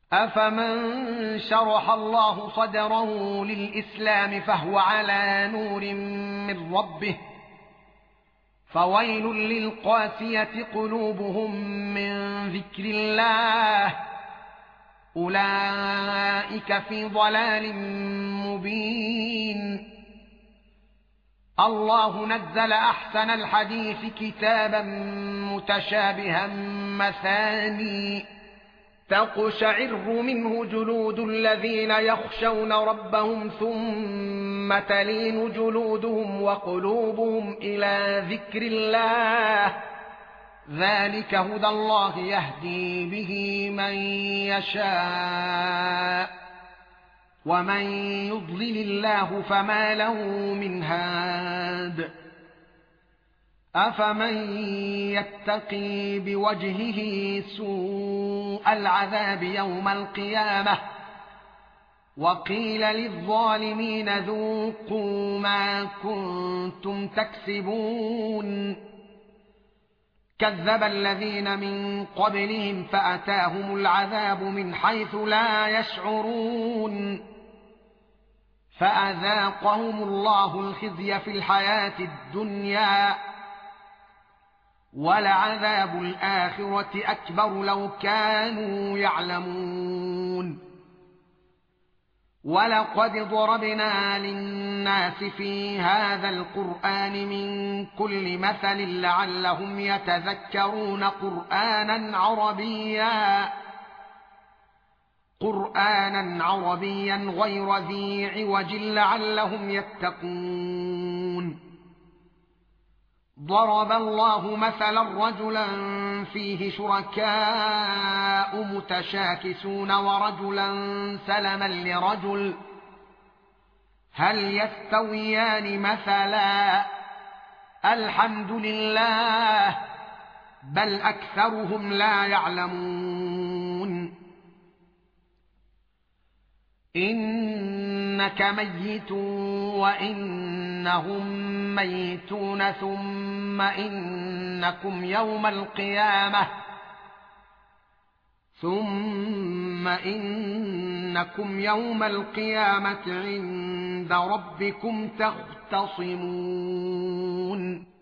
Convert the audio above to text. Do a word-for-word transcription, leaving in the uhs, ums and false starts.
أفمن شرح الله صدره للإسلام فهو على نور من ربه فويل للقاسية قلوبهم من ذكر الله أولئك في ضلال مبين الله نزل أحسن الحديث كتابا متشابها مثاني تقشعر منه جلود الذين يخشون ربهم ثم تلين جلودهم وقلوبهم إلى ذكر الله ذلك هدى الله يهدي به من يشاء ومن يضلل الله فما له من هاد أفمن يتقي بوجهه سوء العذاب يوم القيامة وقيل للظالمين ذوقوا ما كنتم تكسبون كذب الذين من قبلهم فأتاهم العذاب من حيث لا يشعرون فأذاقهم الله الخزي في الحياة الدنيا ولعذاب الآخرة أكبر لو كانوا يعلمون ولقد ضربنا للناس في هذا القرآن من كل مثل لعلهم يتذكرون قرآنا عربيا قرآنا عربيا غير ذي عوج لعلهم يتقون ضرب الله مثلا رجلا فيه شركاء متشاكسون ورجلا سلما لرجل هل يستويان مثلا الحمد لله بل أكثرهم لا يعلمون إنك ميت وإنهم ميتون ثم إنكم يوم القيامة ثم إنكم يوم القيامة عند ربكم تختصمون